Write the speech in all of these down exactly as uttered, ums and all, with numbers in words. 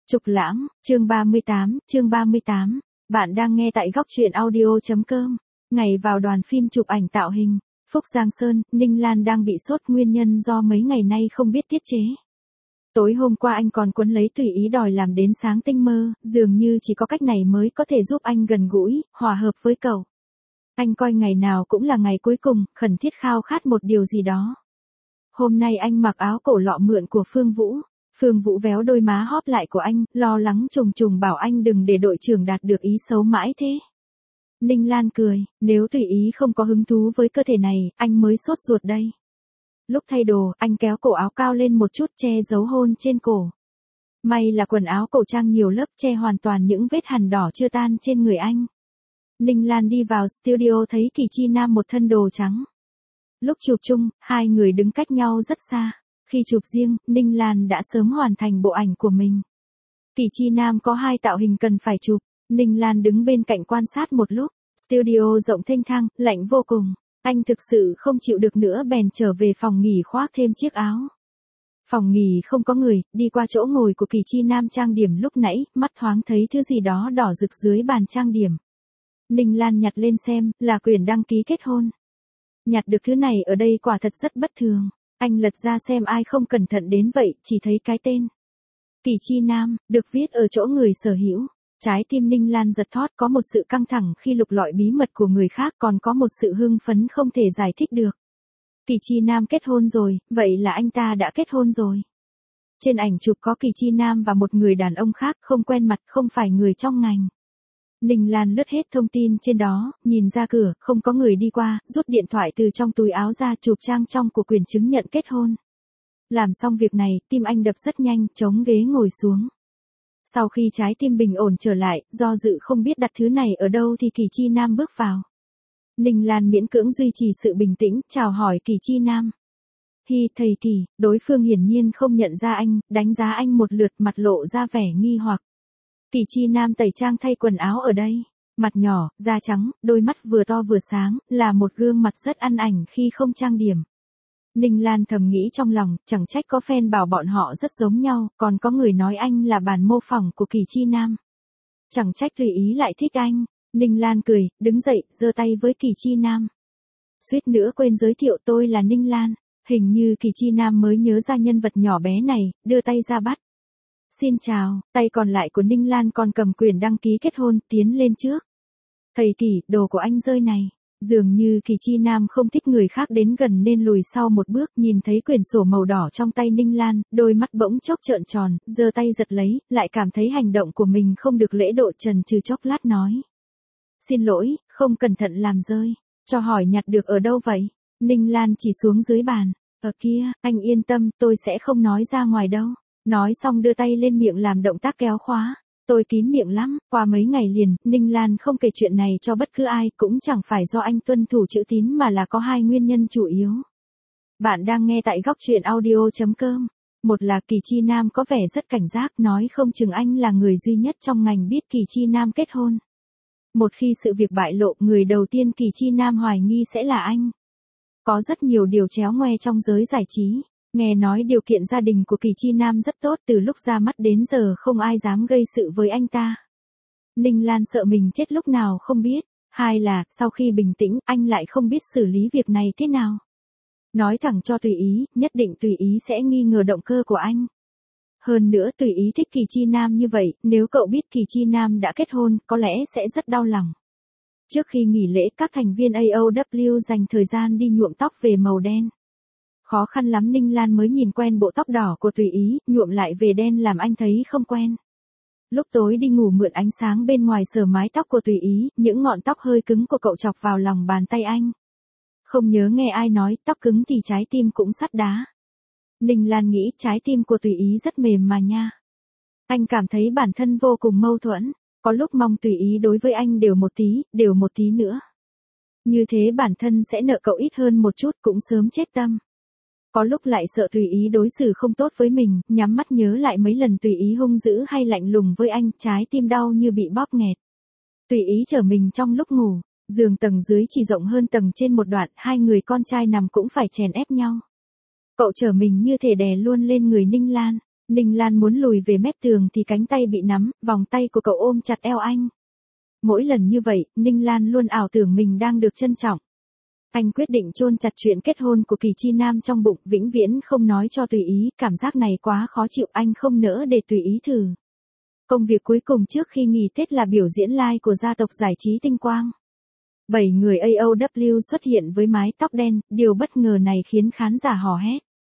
Trục Lãng, chương ba mươi tám, chương ba mươi tám. Bạn đang nghe tại góc truyện audio chấm com. Ngày vào đoàn phim chụp ảnh tạo hình, Phúc Giang Sơn, Ninh Lan đang bị sốt nguyên nhân do mấy ngày nay không biết tiết chế. Tối hôm qua anh còn quấn lấy tùy ý đòi làm đến sáng tinh mơ, dường như chỉ có cách này mới có thể giúp anh gần gũi, hòa hợp với cậu. Anh coi ngày nào cũng là ngày cuối cùng, khẩn thiết khao khát một điều gì đó. Hôm nay anh mặc áo cổ lọ mượn của Phương Vũ. Phương Vũ véo đôi má hóp lại của anh, lo lắng trùng trùng bảo anh đừng để đội trưởng đạt được ý xấu mãi thế. Ninh Lan cười, nếu tùy ý không có hứng thú với cơ thể này, anh mới sốt ruột đây. Lúc thay đồ, anh kéo cổ áo cao lên một chút che giấu hôn trên cổ. May là quần áo cổ trang nhiều lớp che hoàn toàn những vết hằn đỏ chưa tan trên người anh. Ninh Lan đi vào studio thấy Kỳ Chi Nam một thân đồ trắng. Lúc chụp chung, hai người đứng cách nhau rất xa. Khi chụp riêng, Ninh Lan đã sớm hoàn thành bộ ảnh của mình. Kỳ Chi Nam có hai tạo hình cần phải chụp, Ninh Lan đứng bên cạnh quan sát một lúc, studio rộng thênh thang, lạnh vô cùng. Anh thực sự không chịu được nữa bèn trở về phòng nghỉ khoác thêm chiếc áo. Phòng nghỉ không có người, đi qua chỗ ngồi của Kỳ Chi Nam trang điểm lúc nãy, mắt thoáng thấy thứ gì đó đỏ rực dưới bàn trang điểm. Ninh Lan nhặt lên xem, là quyển đăng ký kết hôn. Nhặt được thứ này ở đây quả thật rất bất thường. Anh lật ra xem ai không cẩn thận đến vậy, chỉ thấy cái tên. Kỳ Chi Nam, được viết ở chỗ người sở hữu. Trái tim Ninh Lan giật thót, có một sự căng thẳng khi lục lọi bí mật của người khác, còn có một sự hưng phấn không thể giải thích được. Kỳ Chi Nam kết hôn rồi, vậy là anh ta đã kết hôn rồi. Trên ảnh chụp có Kỳ Chi Nam và một người đàn ông khác không quen mặt, không phải người trong ngành. Ninh Lan lướt hết thông tin trên đó, nhìn ra cửa, không có người đi qua, rút điện thoại từ trong túi áo ra chụp trang trong của quyển chứng nhận kết hôn. Làm xong việc này, tim anh đập rất nhanh, chống ghế ngồi xuống. Sau khi trái tim bình ổn trở lại, do dự không biết đặt thứ này ở đâu thì Kỳ Chi Nam bước vào. Ninh Lan miễn cưỡng duy trì sự bình tĩnh, chào hỏi Kỳ Chi Nam. Hi, thầy Kỳ, đối phương hiển nhiên không nhận ra anh, đánh giá anh một lượt, mặt lộ ra vẻ nghi hoặc. Kỳ Chi Nam tẩy trang thay quần áo ở đây, mặt nhỏ, da trắng, đôi mắt vừa to vừa sáng, là một gương mặt rất ăn ảnh khi không trang điểm. Ninh Lan thầm nghĩ trong lòng, chẳng trách có fan bảo bọn họ rất giống nhau, còn có người nói anh là bản mô phỏng của Kỳ Chi Nam. Chẳng trách tùy ý lại thích anh. Ninh Lan cười, đứng dậy, giơ tay với Kỳ Chi Nam. Suýt nữa quên giới thiệu, tôi là Ninh Lan. Hình như Kỳ Chi Nam mới nhớ ra nhân vật nhỏ bé này, đưa tay ra bắt. Xin chào, tay còn lại của Ninh Lan còn cầm quyển đăng ký kết hôn, tiến lên trước. Thầy Kỳ, đồ của anh rơi này. Dường như Kỳ Chi Nam không thích người khác đến gần nên lùi sau một bước, nhìn thấy quyển sổ màu đỏ trong tay Ninh Lan, đôi mắt bỗng chốc trợn tròn, giơ tay giật lấy, lại cảm thấy hành động của mình không được lễ độ, chần chừ chốc lát nói. Xin lỗi, không cẩn thận làm rơi. Cho hỏi nhặt được ở đâu vậy? Ninh Lan chỉ xuống dưới bàn. Ở kia, anh yên tâm, tôi sẽ không nói ra ngoài đâu. Nói xong đưa tay lên miệng làm động tác kéo khóa. Tôi kín miệng lắm, qua mấy ngày liền, Ninh Lan không kể chuyện này cho bất cứ ai, cũng chẳng phải do anh tuân thủ chữ tín mà là có hai nguyên nhân chủ yếu. Bạn đang nghe tại góc truyện audio chấm com. Một là Kỳ Chi Nam có vẻ rất cảnh giác, nói không chừng anh là người duy nhất trong ngành biết Kỳ Chi Nam kết hôn. Một khi sự việc bại lộ, người đầu tiên Kỳ Chi Nam hoài nghi sẽ là anh. Có rất nhiều điều chéo ngoe trong giới giải trí. Nghe nói điều kiện gia đình của Kỳ Chi Nam rất tốt, từ lúc ra mắt đến giờ không ai dám gây sự với anh ta. Ninh Lan sợ mình chết lúc nào không biết. Hai là, sau khi bình tĩnh, anh lại không biết xử lý việc này thế nào. Nói thẳng cho tùy ý, nhất định tùy ý sẽ nghi ngờ động cơ của anh. Hơn nữa tùy ý thích Kỳ Chi Nam như vậy, nếu cậu biết Kỳ Chi Nam đã kết hôn, có lẽ sẽ rất đau lòng. Trước khi nghỉ lễ, các thành viên a o vê dành thời gian đi nhuộm tóc về màu đen. Khó khăn lắm Ninh Lan mới nhìn quen bộ tóc đỏ của tùy ý, nhuộm lại về đen làm anh thấy không quen. Lúc tối đi ngủ mượn ánh sáng bên ngoài sờ mái tóc của tùy ý, những ngọn tóc hơi cứng của cậu chọc vào lòng bàn tay anh. Không nhớ nghe ai nói, tóc cứng thì trái tim cũng sắt đá. Ninh Lan nghĩ trái tim của tùy ý rất mềm mà nha. Anh cảm thấy bản thân vô cùng mâu thuẫn, có lúc mong tùy ý đối với anh đều một tí, đều một tí nữa. Như thế bản thân sẽ nợ cậu ít hơn một chút, cũng sớm chết tâm. Có lúc lại sợ tùy ý đối xử không tốt với mình, nhắm mắt nhớ lại mấy lần tùy ý hung dữ hay lạnh lùng với anh, trái tim đau như bị bóp nghẹt. Tùy ý chở mình trong lúc ngủ, giường tầng dưới chỉ rộng hơn tầng trên một đoạn, hai người con trai nằm cũng phải chèn ép nhau. Cậu chở mình như thể đè luôn lên người Ninh Lan. Ninh Lan muốn lùi về mép tường thì cánh tay bị nắm, vòng tay của cậu ôm chặt eo anh. Mỗi lần như vậy, Ninh Lan luôn ảo tưởng mình đang được trân trọng. Anh quyết định chôn chặt chuyện kết hôn của Kỳ Chi Nam trong bụng, vĩnh viễn không nói cho Tùy Ý, cảm giác này quá khó chịu, anh không nỡ để Tùy Ý thử. Công việc cuối cùng trước khi nghỉ Tết là biểu diễn live của gia tộc giải trí Tinh Quang. Bảy người a o vê xuất hiện với mái tóc đen, điều bất ngờ này khiến khán giả hò hét.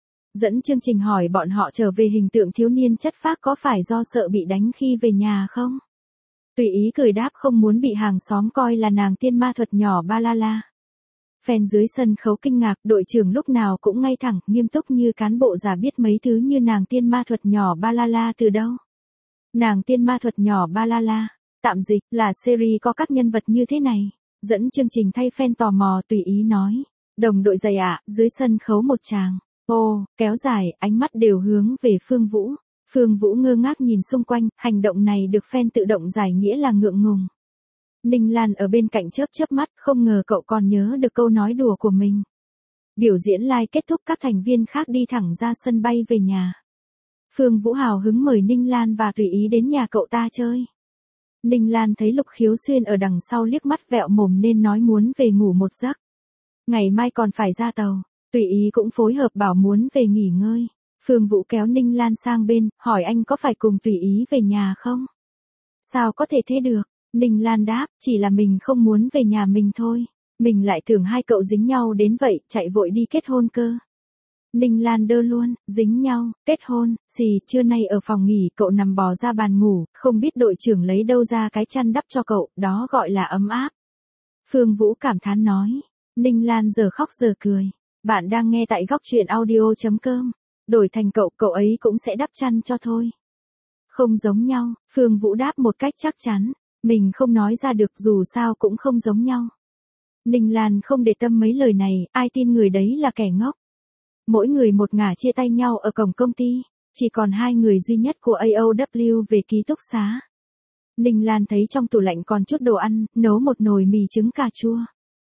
Dẫn chương trình hỏi bọn họ trở về hình tượng thiếu niên chất phác có phải do sợ bị đánh khi về nhà không? Tùy Ý cười đáp không muốn bị hàng xóm coi là nàng tiên ma thuật nhỏ ba la la. Fan dưới sân khấu kinh ngạc, đội trưởng lúc nào cũng ngay thẳng, nghiêm túc như cán bộ già biết mấy thứ như nàng tiên ma thuật nhỏ ba la la từ đâu. Nàng tiên ma thuật nhỏ ba la la, tạm dịch, là series có các nhân vật như thế này. Dẫn chương trình thay fan tò mò, Tùy Ý nói. Đồng đội giày ạ, dưới sân khấu một chàng. Ô, kéo dài, ánh mắt đều hướng về Phương Vũ. Phương Vũ ngơ ngác nhìn xung quanh, hành động này được fan tự động giải nghĩa là ngượng ngùng. Ninh Lan ở bên cạnh chớp chớp mắt, không ngờ cậu còn nhớ được câu nói đùa của mình. Biểu diễn live kết thúc, các thành viên khác đi thẳng ra sân bay về nhà. Phương Vũ hào hứng mời Ninh Lan và Tùy Ý đến nhà cậu ta chơi. Ninh Lan thấy Lục Khiếu Xuyên ở đằng sau liếc mắt vẹo mồm nên nói muốn về ngủ một giấc. Ngày mai còn phải ra tàu, Tùy Ý cũng phối hợp bảo muốn về nghỉ ngơi. Phương Vũ kéo Ninh Lan sang bên, hỏi anh có phải cùng Tùy Ý về nhà không? Sao có thể thế được? Ninh Lan đáp, chỉ là mình không muốn về nhà mình thôi. Mình lại tưởng hai cậu dính nhau đến vậy, chạy vội đi kết hôn cơ. Ninh Lan đơ luôn, dính nhau, kết hôn, xì, trưa nay ở phòng nghỉ cậu nằm bò ra bàn ngủ, không biết đội trưởng lấy đâu ra cái chăn đắp cho cậu, đó gọi là ấm áp. Phương Vũ cảm thán nói. Ninh Lan giờ khóc giờ cười. Bạn đang nghe tại góc truyện audio.com. Đổi thành cậu, cậu ấy cũng sẽ đắp chăn cho thôi. Không giống nhau, Phương Vũ đáp một cách chắc chắn. Mình không nói ra được, dù sao cũng không giống nhau. Ninh Lan không để tâm mấy lời này, ai tin người đấy là kẻ ngốc. Mỗi người một ngả chia tay nhau ở cổng công ty, chỉ còn hai người duy nhất của a o vê về ký túc xá. Ninh Lan thấy trong tủ lạnh còn chút đồ ăn, nấu một nồi mì trứng cà chua.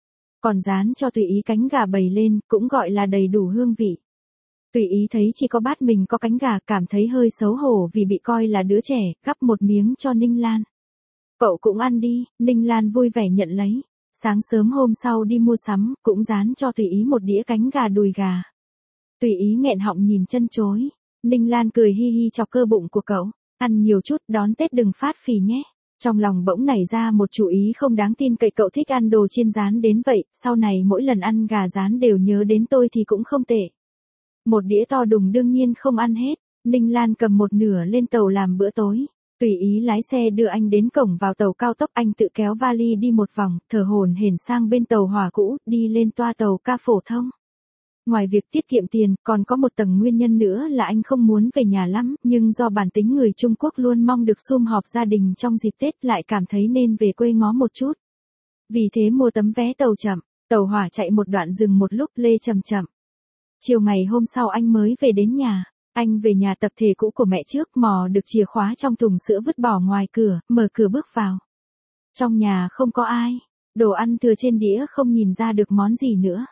Còn rán cho Tùy Ý cánh gà bầy lên, cũng gọi là đầy đủ hương vị. Tùy Ý thấy chỉ có bát mình có cánh gà, cảm thấy hơi xấu hổ vì bị coi là đứa trẻ, gắp một miếng cho Ninh Lan. Cậu cũng ăn đi, Ninh Lan vui vẻ nhận lấy. Sáng sớm hôm sau đi mua sắm, cũng rán cho Tùy Ý một đĩa cánh gà đùi gà. Tùy Ý nghẹn họng nhìn chân chối. Ninh Lan cười hi hi chọc cơ bụng của cậu. Ăn nhiều chút, đón Tết đừng phát phì nhé. Trong lòng bỗng nảy ra một chủ ý không đáng tin cậy, cậu thích ăn đồ chiên rán đến vậy, sau này mỗi lần ăn gà rán đều nhớ đến tôi thì cũng không tệ. Một đĩa to đùng đương nhiên không ăn hết. Ninh Lan cầm một nửa lên tàu làm bữa tối. Tùy Ý lái xe đưa anh đến cổng vào tàu cao tốc, anh tự kéo vali đi một vòng, thở hổn hển sang bên tàu hỏa cũ, đi lên toa tàu ca phổ thông. Ngoài việc tiết kiệm tiền, còn có một tầng nguyên nhân nữa là anh không muốn về nhà lắm, nhưng do bản tính người Trung Quốc luôn mong được sum họp gia đình trong dịp Tết, lại cảm thấy nên về quê ngó một chút. Vì thế mua tấm vé tàu chậm, tàu hỏa chạy một đoạn dừng một lúc, lê chậm chậm. Chiều ngày hôm sau anh mới về đến nhà. Anh về nhà tập thể cũ của mẹ trước, mò được chìa khóa trong thùng sữa vứt bỏ ngoài cửa, mở cửa bước vào. Trong nhà không có ai, đồ ăn thừa trên đĩa không nhìn ra được món gì nữa.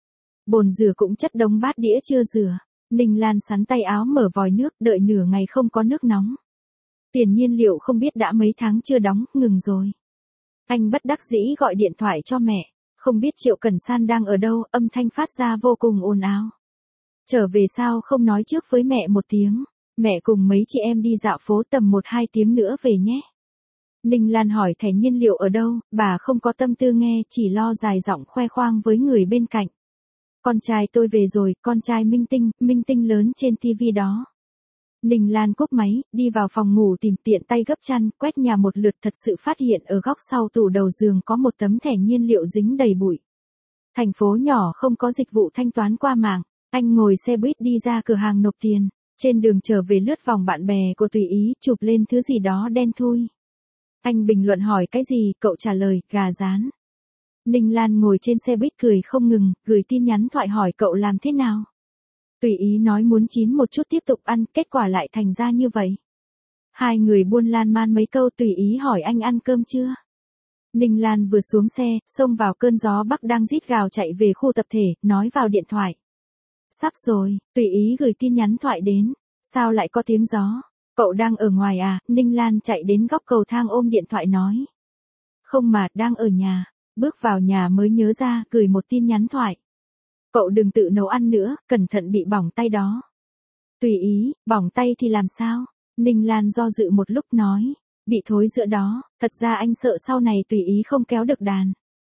Bồn rửa cũng chất đống bát đĩa chưa rửa. Ninh Lan sắn tay áo mở vòi nước, đợi nửa ngày không có nước nóng. Tiền nhiên liệu không biết đã mấy tháng chưa đóng, ngừng rồi. Anh bất đắc dĩ gọi điện thoại cho mẹ, không biết Triệu Cẩn San đang ở đâu, âm thanh phát ra vô cùng ồn ào. Trở về sao không nói trước với mẹ một tiếng, mẹ cùng mấy chị em đi dạo phố tầm một hai tiếng nữa về nhé. Ninh Lan hỏi thẻ nhiên liệu ở đâu, bà không có tâm tư nghe, chỉ lo dài giọng khoe khoang với người bên cạnh. Con trai tôi về rồi, con trai minh tinh, minh tinh lớn trên tivi đó. Ninh Lan cúp máy, đi vào phòng ngủ tìm tiện tay gấp chăn, quét nhà một lượt, thật sự phát hiện ở góc sau tủ đầu giường có một tấm thẻ nhiên liệu dính đầy bụi. Thành phố nhỏ không có dịch vụ thanh toán qua mạng. Anh ngồi xe buýt đi ra cửa hàng nộp tiền, trên đường trở về lướt vòng bạn bè của Tùy Ý, chụp lên thứ gì đó đen thui. Anh bình luận hỏi cái gì, cậu trả lời, gà rán. Ninh Lan ngồi trên xe buýt cười không ngừng, gửi tin nhắn thoại hỏi cậu làm thế nào. Tùy Ý nói muốn chín một chút tiếp tục ăn, kết quả lại thành ra như vậy. Hai người buôn lan man mấy câu, Tùy Ý hỏi anh ăn cơm chưa. Ninh Lan vừa xuống xe, xông vào cơn gió bắc đang rít gào chạy về khu tập thể, nói vào điện thoại. Sắp rồi, Tùy Ý gửi tin nhắn thoại đến. Sao lại có tiếng gió? Cậu đang ở ngoài à? Ninh Lan chạy đến góc cầu thang ôm điện thoại nói. Không mà, đang ở nhà. Bước vào nhà mới nhớ ra, gửi một tin nhắn thoại. Cậu đừng tự nấu ăn nữa, cẩn thận bị bỏng tay đó. Tùy ý, bỏng tay thì làm sao? Ninh Lan do dự một lúc nói. Bị thối giữa đó, thật ra anh sợ sau này tùy ý không kéo được đàn.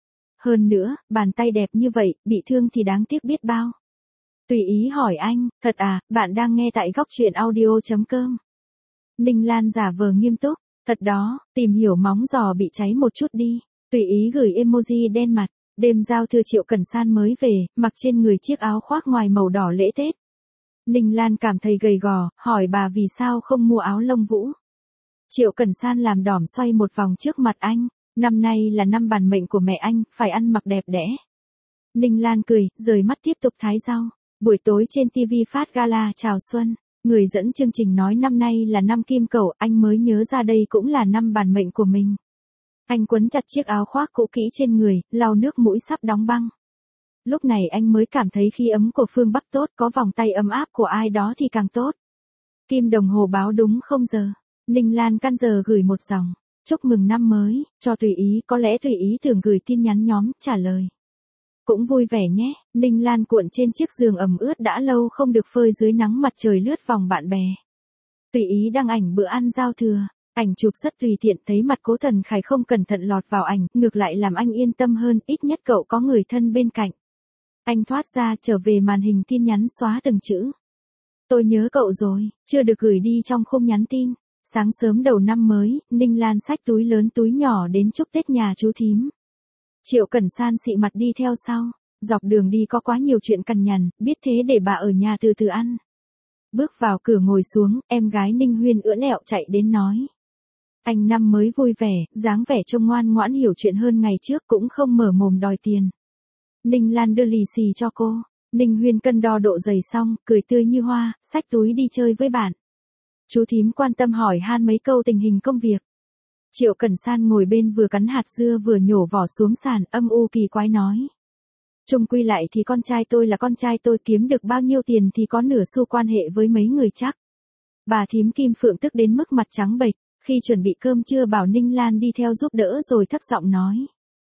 Hơn nữa, bàn tay đẹp như vậy, bị thương thì đáng tiếc biết bao. Tùy ý hỏi anh, thật à, bạn đang nghe tại góc truyện audio.com. Ninh Lan giả vờ nghiêm túc, thật đó, tìm hiểu móng giò bị cháy một chút đi. Tùy ý gửi emoji đen mặt, đêm giao thừa Triệu Cẩn San mới về, mặc trên người chiếc áo khoác ngoài màu đỏ lễ Tết. Ninh Lan cảm thấy gầy gò, hỏi bà vì sao không mua áo lông vũ. Triệu Cẩn San làm đỏm xoay một vòng trước mặt anh, năm nay là năm bản mệnh của mẹ anh, phải ăn mặc đẹp đẽ. Ninh Lan cười, rời mắt tiếp tục thái rau. Buổi tối trên ti vi phát gala chào xuân, người dẫn chương trình nói năm nay là năm kim cẩu, anh mới nhớ ra đây cũng là năm bản mệnh của mình. Anh quấn chặt chiếc áo khoác cũ kỹ trên người, lau nước mũi sắp đóng băng. Lúc này anh mới cảm thấy khí ấm của phương Bắc tốt, có vòng tay ấm áp của ai đó thì càng tốt. Kim đồng hồ báo đúng không giờ. Ninh Lan căn giờ gửi một dòng, chúc mừng năm mới, cho Tùy Ý, có lẽ Tùy Ý thường gửi tin nhắn nhóm, trả lời. Cũng vui vẻ nhé, Ninh Lan cuộn trên chiếc giường ẩm ướt đã lâu không được phơi dưới nắng mặt trời lướt vòng bạn bè. Tùy Ý đăng ảnh bữa ăn giao thừa, ảnh chụp rất tùy tiện, thấy mặt Cố Thần Khải không cẩn thận lọt vào ảnh, ngược lại làm anh yên tâm hơn, ít nhất cậu có người thân bên cạnh. Anh thoát ra trở về màn hình tin nhắn xóa từng chữ. Tôi nhớ cậu rồi, chưa được gửi đi trong khung nhắn tin. Sáng sớm đầu năm mới, Ninh Lan xách túi lớn túi nhỏ đến chúc Tết nhà chú thím. Triệu Cẩn San xị mặt đi theo sau, dọc đường đi có quá nhiều chuyện cằn nhằn, biết thế để bà ở nhà từ từ ăn. Bước vào cửa ngồi xuống, em gái Ninh Huyên ưỡn ẹo chạy đến nói. Anh năm mới vui vẻ, dáng vẻ trông ngoan ngoãn hiểu chuyện hơn ngày trước, cũng không mở mồm đòi tiền. Ninh Lan đưa lì xì cho cô, Ninh Huyên cân đo độ dày xong, cười tươi như hoa, xách túi đi chơi với bạn. Chú thím quan tâm hỏi han mấy câu tình hình công việc. Triệu Cẩn San ngồi bên vừa cắn hạt dưa vừa nhổ vỏ xuống sàn, âm u kỳ quái nói. Chung quy lại thì con trai tôi là con trai tôi, kiếm được bao nhiêu tiền thì có nửa xu quan hệ với mấy người chắc. Bà thím Kim Phượng tức đến mức mặt trắng bệch, khi chuẩn bị cơm trưa bảo Ninh Lan đi theo giúp đỡ rồi thấp giọng nói.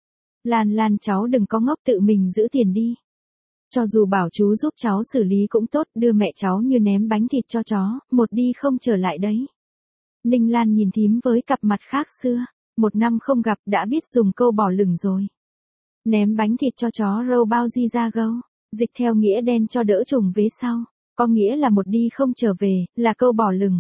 Lan Lan cháu đừng có ngốc, tự mình giữ tiền đi. Cho dù bảo chú giúp cháu xử lý cũng tốt, đưa mẹ cháu như ném bánh thịt cho chó, một đi không trở lại đấy. Ninh Lan nhìn thím với cặp mặt khác xưa, một năm không gặp đã biết dùng câu bỏ lửng rồi. Ném bánh thịt cho chó râu bao di ra gâu, dịch theo nghĩa đen cho đỡ trùng vế sau, có nghĩa là một đi không trở về, là câu bỏ lửng.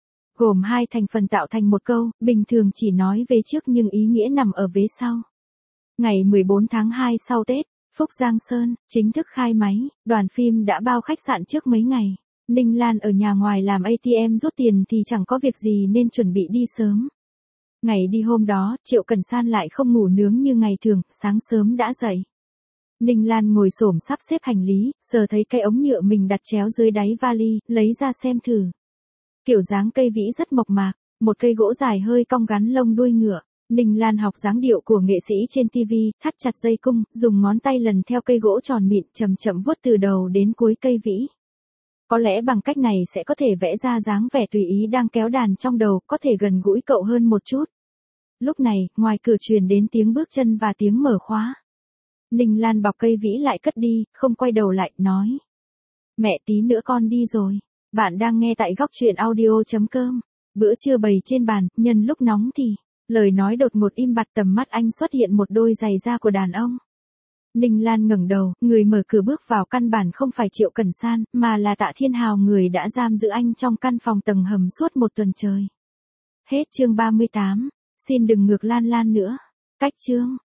Gồm hai thành phần tạo thành một câu, bình thường chỉ nói về trước nhưng ý nghĩa nằm ở vế sau. Ngày mười bốn tháng hai sau Tết, Phúc Giang Sơn, chính thức khai máy, đoàn phim đã bao khách sạn trước mấy ngày. Ninh Lan ở nhà ngoài làm a tê em rút tiền thì chẳng có việc gì nên chuẩn bị đi sớm. Ngày đi hôm đó, Triệu Cẩn San lại không ngủ nướng như ngày thường, sáng sớm đã dậy. Ninh Lan ngồi xổm sắp xếp hành lý, sờ thấy cây ống nhựa mình đặt chéo dưới đáy vali, lấy ra xem thử. Kiểu dáng cây vĩ rất mộc mạc, một cây gỗ dài hơi cong gắn lông đuôi ngựa. Ninh Lan học dáng điệu của nghệ sĩ trên ti vi, thắt chặt dây cung, dùng ngón tay lần theo cây gỗ tròn mịn, chậm chậm vuốt từ đầu đến cuối cây vĩ. Có lẽ bằng cách này sẽ có thể vẽ ra dáng vẻ Tùy Ý đang kéo đàn trong đầu, có thể gần gũi cậu hơn một chút. Lúc này, ngoài cửa truyền đến tiếng bước chân và tiếng mở khóa. Ninh Lan bọc cây vĩ lại cất đi, không quay đầu lại, nói. Mẹ tí nữa con đi rồi. Bạn đang nghe tại góc truyện audio.com. Bữa trưa bày trên bàn, nhân lúc nóng thì, lời nói đột ngột im bặt, tầm mắt anh xuất hiện một đôi giày da của đàn ông. Ninh Lan ngẩng đầu, người mở cửa bước vào căn bản không phải Triệu Cẩn San, mà là Tạ Thiên Hào, người đã giam giữ anh trong căn phòng tầng hầm suốt một tuần trời. Hết chương ba mươi tám, xin đừng ngược Lan Lan nữa. Cách chương.